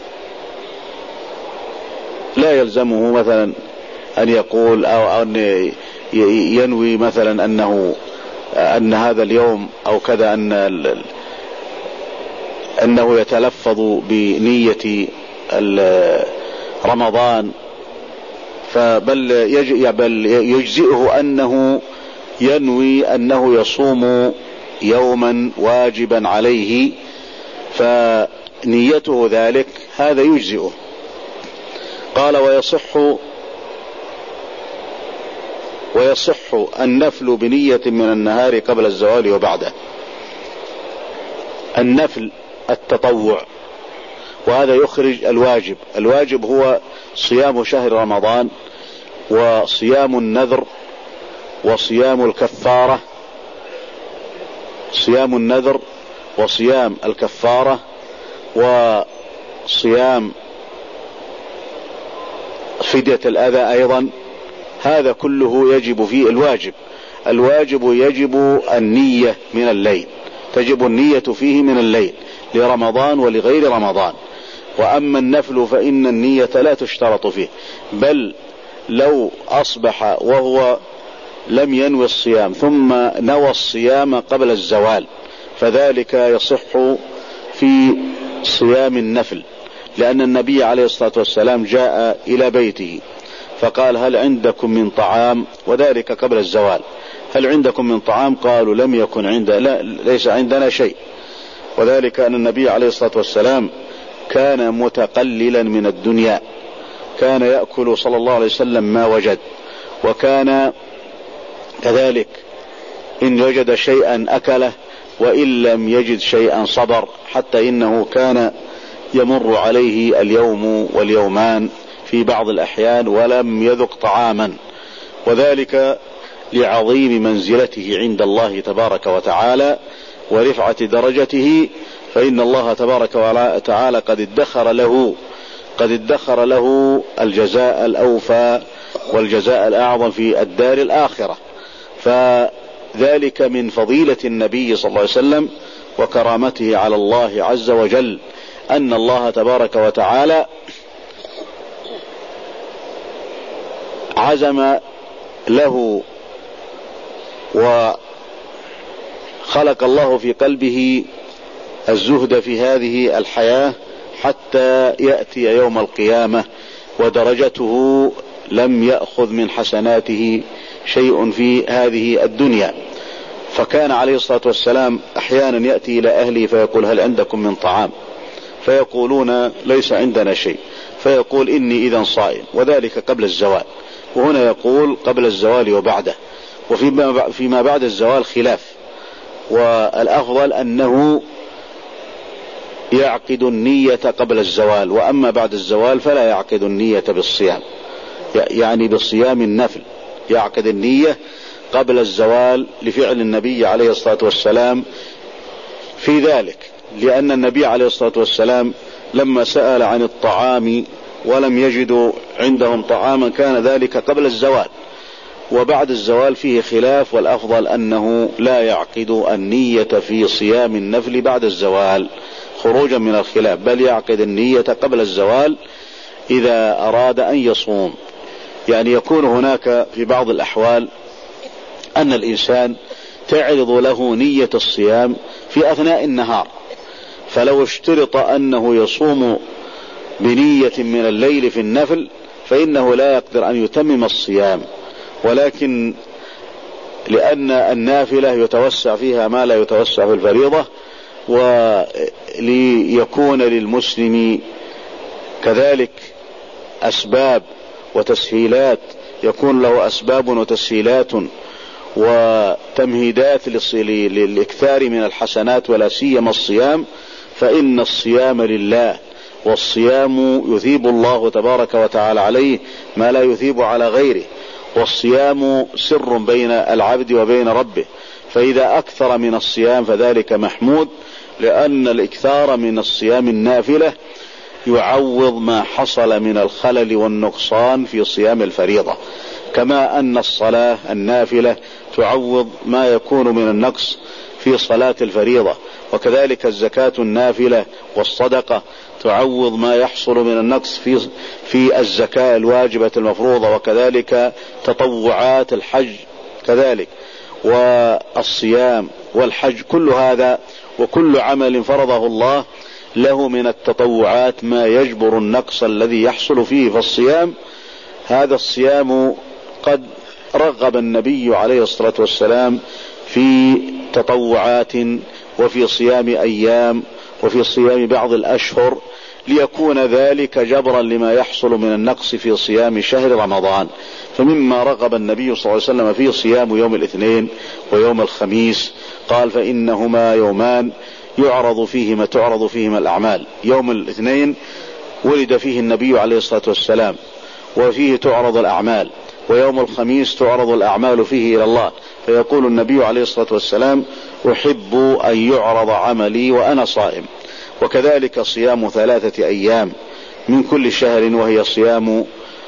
لا يلزمه مثلا أن يقول أو أن ينوي مثلا أنه أن هذا اليوم أو كذا أن أنه يتلفظ بنية رمضان، فبل يجزئه أنه ينوي أنه يصوم يوما واجبا عليه، فنيته ذلك هذا يجزئه. قال ويصح ويصح النفل بنية من النهار قبل الزوال وبعده. النفل التطوع، وهذا يخرج الواجب. الواجب هو صيام شهر رمضان وصيام النذر وصيام الكفارة. صيام النذر وصيام الكفارة وصيام فدية الأذى أيضا، هذا كله يجب فيه الواجب. الواجب يجب النية من الليل، تجب النية فيه من الليل لرمضان ولغير رمضان. وأما النفل فإن النية لا تشترط فيه، بل لو أصبح وهو لم ينوي الصيام ثم نوى الصيام قبل الزوال فذلك يصح في صيام النفل، لأن النبي عليه الصلاة والسلام جاء إلى بيته فقال هل عندكم من طعام، وذلك قبل الزوال. هل عندكم من طعام؟ قالوا لم يكن عندنا، لا ليس عندنا شيء. وذلك أن النبي عليه الصلاة والسلام كان متقللا من الدنيا، كان يأكل صلى الله عليه وسلم ما وجد، وكان كذلك إن وجد شيئا أكله وإن لم يجد شيئا صبر، حتى إنه كان يمر عليه اليوم واليومان في بعض الأحيان ولم يذق طعاما، وذلك لعظيم منزلته عند الله تبارك وتعالى ورفعة درجته. فإن الله تبارك وتعالى قد ادخر له قد ادخر له الجزاء الأوفى والجزاء الأعظم في الدار الآخرة. فذلك من فضيلة النبي صلى الله عليه وسلم وكرامته على الله عز وجل، أن الله تبارك وتعالى عزم له خلق الله في قلبه الزهد في هذه الحياة حتى يأتي يوم القيامة ودرجته لم يأخذ من حسناته شيء في هذه الدنيا. فكان عليه الصلاة والسلام أحيانا يأتي إلى أهله فيقول: هل عندكم من طعام؟ فيقولون: ليس عندنا شيء. فيقول: إني إذا صائم، وذلك قبل الزوال. وهنا يقول قبل الزوال وبعده، وفيما بعد الزوال خلاف، والأفضل أنه يعقد النية قبل الزوال، وأما بعد الزوال فلا يعقد النية بالصيام، يعني بالصيام النفل، يعقد النية قبل الزوال لفعل النبي عليه الصلاة والسلام في ذلك، لأن النبي عليه الصلاة والسلام لما سأل عن الطعام ولم يجدوا عندهم طعاما كان ذلك قبل الزوال، وبعد الزوال فيه خلاف، والأفضل أنه لا يعقد النية في صيام النفل بعد الزوال خروجا من الخلاف، بل يعقد النية قبل الزوال إذا أراد أن يصوم. يعني يكون هناك في بعض الأحوال أن الإنسان تعرض له نية الصيام في أثناء النهار، فلو اشترط أنه يصوم بنية من الليل في النفل فإنه لا يقدر أن يتمم الصيام، ولكن لأن النافلة يتوسع فيها ما لا يتوسع في الفريضة، وليكون للمسلم كذلك أسباب وتسهيلات، يكون له أسباب وتسهيلات وتمهيدات للإكثار من الحسنات ولا سيما الصيام، فإن الصيام لله، والصيام يثيب الله تبارك وتعالى عليه ما لا يثيب على غيره، والصيام سر بين العبد وبين ربه، فإذا أكثر من الصيام فذلك محمود، لأن الإكثار من الصيام النافلة يعوض ما حصل من الخلل والنقصان في صيام الفريضة، كما أن الصلاة النافلة تعوض ما يكون من النقص في صلاة الفريضة، وكذلك الزكاة النافلة والصدقة تعوض ما يحصل من النقص في في الزكاة الواجبة المفروضة، وكذلك تطوعات الحج كذلك، والصيام والحج، كل هذا وكل عمل فرضه الله له من التطوعات ما يجبر النقص الذي يحصل فيه. فالصيام هذا الصيام قد رغب النبي عليه الصلاة والسلام في تطوعات وفي صيام أيام وفي صيام بعض الأشهر، ليكون ذلك جبرا لما يحصل من النقص في صيام شهر رمضان. فمما رغب النبي صلى الله عليه وسلم في صيام يوم الاثنين ويوم الخميس، قال: فإنهما يومان يعرض فيهما تعرض فيهما الأعمال. يوم الاثنين ولد فيه النبي عليه الصلاة والسلام وفيه تعرض الأعمال، ويوم الخميس تعرض الأعمال فيه إلى الله، فيقول النبي عليه الصلاة والسلام: أحب أن يعرض عملي وأنا صائم. وكذلك صيام ثلاثة أيام من كل شهر، وهي صيام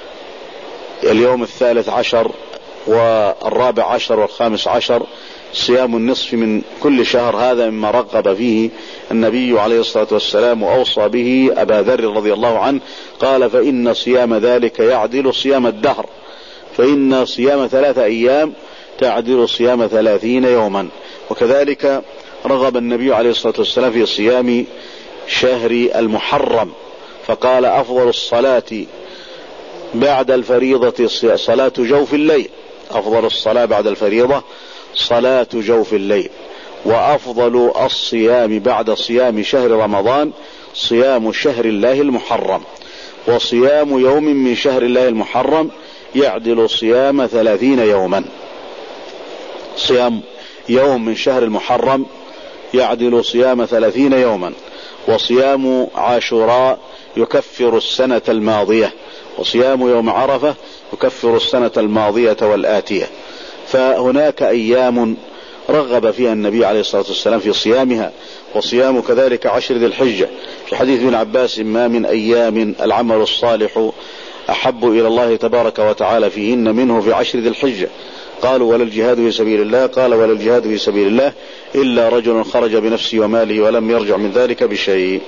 اليوم الثالث عشر والرابع عشر والخامس عشر، صيام النصف من كل شهر، هذا مما رغب فيه النبي عليه الصلاة والسلام وأوصى به أبا ذر رضي الله عنه، قال: فإن صيام ذلك يعدل صيام الدهر، فإن صيام ثلاثة أيام تعدل صيام ثلاثين يوما. وكذلك رغب النبي عليه الصلاة والسلام في صيام شهر المحرم، فقال: أفضل الصلاة بعد الفريضة صلاة جوف الليل، أفضل الصلاة بعد الفريضة صلاة جوف الليل، وأفضل الصيام بعد صيام شهر رمضان صيام شهر الله المحرم، وصيام يوم من شهر الله المحرم يعدل صيام ثلاثين يوما. صيام يوم من شهر المحرم يعدل صيام ثلاثين يوما، وصيام عاشوراء يكفر السنة الماضية، وصيام يوم عرفة يكفر السنة الماضية والآتية. فهناك أيام رغب فيها النبي عليه الصلاة والسلام في صيامها، وصيام كذلك عشر ذي الحجة. في حديث ابن عباس: ما من أيام العمل الصالح أحب إلى الله تبارك وتعالى فيهن منه في عشر ذي الحجة. قالوا: ولا الجهاد في سبيل الله؟ قال: ولا الجهاد في سبيل الله إلا رجل خرج بنفسه وماله ولم يرجع من ذلك بشيء.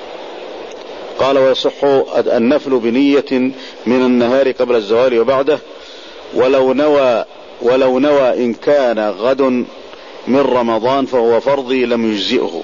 قال: ويصح النفل بنية من النهار قبل الزوال وبعده، ولو نوى ولو نوى إن كان غد من رمضان فهو فرضي لم يجزئه.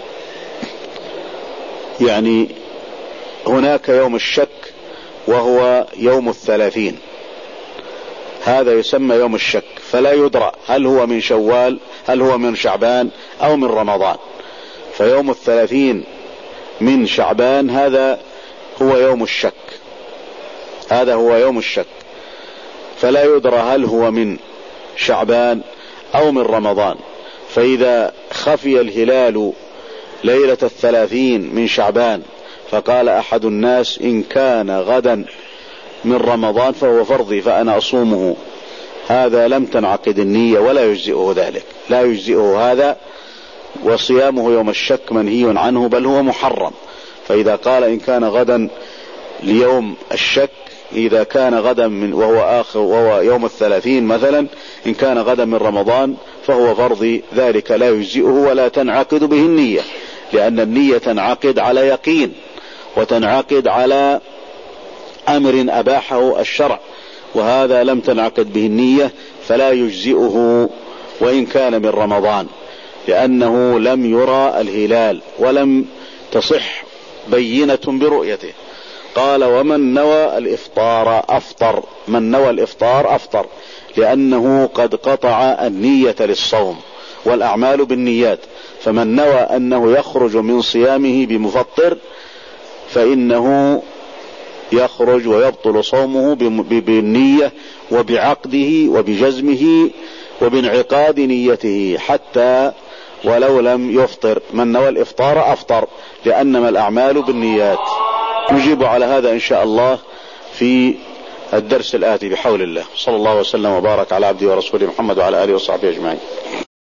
يعني هناك يوم الشك وهو يوم الثلاثين، هذا يسمى يوم الشك، فلا يدرى هل هو من شوال هل هو من شعبان أو من رمضان. فيوم الثلاثين من شعبان هذا هو يوم الشك، هذا هو يوم الشك، فلا يدرى هل هو من شعبان أو من رمضان. فإذا خفي الهلال ليلة الثلاثين من شعبان فقال أحد الناس إن كان غدا من رمضان فهو فرضي فأنا أصومه، هذا لم تنعقد النية ولا يجزئه ذلك، لا يجزئه هذا، وصيامه يوم الشك منهي عنه بل هو محرم. فإذا قال إن كان غدا ليوم الشك، إذا كان غدا من وهو آخر وهو يوم الثلاثين مثلا، إن كان غدا من رمضان فهو فرضي، ذلك لا يجزئه ولا تنعقد به النية، لأن النية تنعقد على يقين وتنعقد على أمر أباحه الشرع، وهذا لم تنعقد به النية فلا يجزئه وإن كان من رمضان، لأنه لم يرى الهلال ولم تصح بينة برؤيته. قال ومن نوى الإفطار أفطر، من نوى الإفطار أفطر، لأنه قد قطع النية للصوم والأعمال بالنيات، فمن نوى أنه يخرج من صيامه بمفطر فإنه يخرج ويبطل صومه بالنية وبعقده وبجزمه وبانعقاد نيته حتى ولو لم يفطر. من نوى الإفطار أفطر، لأنما الأعمال بالنيات. نجيب على هذا إن شاء الله في الدرس الآتي بحول الله. صلى الله وسلم وبارك على عبده ورسوله محمد وعلى آله وصحبه أجمعين.